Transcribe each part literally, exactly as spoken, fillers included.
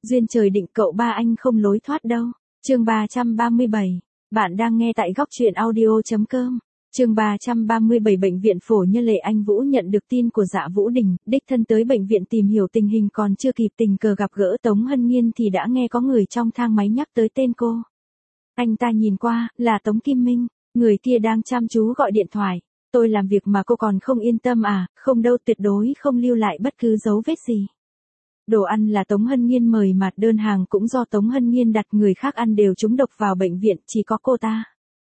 Duyên trời định cậu ba anh không lối thoát đâu. Chương ba trăm ba mươi bảy. Bạn đang nghe tại góc truyện audio.com. Chương ba trăm ba mươi bảy. Bệnh viện Phổ Nhân. Lệ Anh Vũ nhận được tin của Dạ Vũ Đình, đích thân tới bệnh viện tìm hiểu tình hình, còn chưa kịp tình cờ gặp gỡ Tống Hân Nhiên thì đã nghe có người trong thang máy nhắc tới tên cô. Anh ta nhìn qua, là Tống Kim Minh, người kia đang chăm chú gọi điện thoại. Tôi làm việc mà cô còn không yên tâm à? Không đâu, tuyệt đối không lưu lại bất cứ dấu vết gì. Đồ ăn là Tống Hân Nhiên mời mà, đơn hàng cũng do Tống Hân Nhiên đặt, người khác ăn đều trúng độc vào bệnh viện, chỉ có cô ta.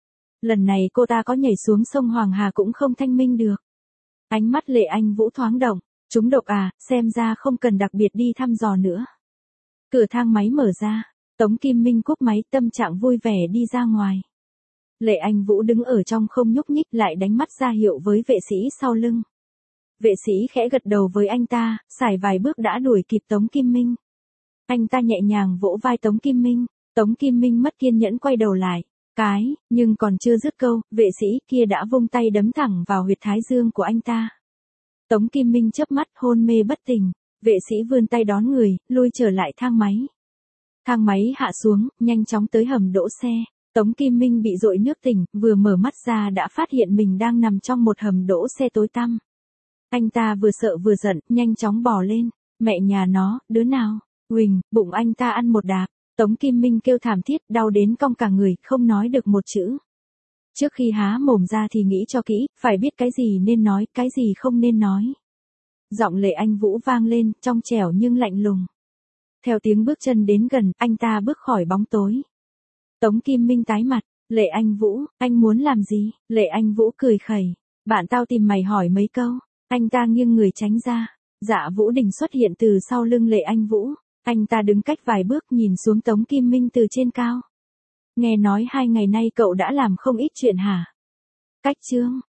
Lần này cô ta có nhảy xuống sông Hoàng Hà cũng không thanh minh được. Ánh mắt Lệ Anh Vũ thoáng động, trúng độc à, xem ra không cần đặc biệt đi thăm dò nữa. Cửa thang máy mở ra, Tống Kim Minh cúp máy, tâm trạng vui vẻ đi ra ngoài. Lệ Anh Vũ đứng ở trong không nhúc nhích, lại đánh mắt ra hiệu với vệ sĩ sau lưng. Vệ sĩ khẽ gật đầu với anh ta, xài vài bước đã đuổi kịp Tống Kim Minh. Anh ta nhẹ nhàng vỗ vai Tống Kim Minh, Tống Kim Minh mất kiên nhẫn quay đầu lại. Cái, nhưng còn chưa dứt câu, vệ sĩ kia đã vung tay đấm thẳng vào huyệt thái dương của anh ta. Tống Kim Minh chớp mắt hôn mê bất tỉnh, vệ sĩ vươn tay đón người, lui trở lại thang máy. Thang máy hạ xuống, nhanh chóng tới hầm đỗ xe. Tống Kim Minh bị dội nước tỉnh, vừa mở mắt ra đã phát hiện mình đang nằm trong một hầm đỗ xe tối tăm. Anh ta vừa sợ vừa giận, nhanh chóng bò lên. Mẹ nhà nó, đứa nào? Huỳnh, bụng anh ta ăn một đạp. Tống Kim Minh kêu thảm thiết, đau đến cong cả người, không nói được một chữ. Trước khi há mồm ra thì nghĩ cho kỹ, phải biết cái gì nên nói, cái gì không nên nói. Giọng Lệ Anh Vũ vang lên, trong trẻo nhưng lạnh lùng. Theo tiếng bước chân đến gần, anh ta bước khỏi bóng tối. Tống Kim Minh tái mặt, Lệ Anh Vũ, anh muốn làm gì? Lệ Anh Vũ cười khẩy, bạn tao tìm mày hỏi mấy câu. Anh ta nghiêng người tránh ra. Dạ Vũ Đình xuất hiện từ sau lưng Lệ Anh Vũ. Anh ta đứng cách vài bước nhìn xuống Tống Kim Minh từ trên cao. Nghe nói hai ngày nay cậu đã làm không ít chuyện hả? Cách chương,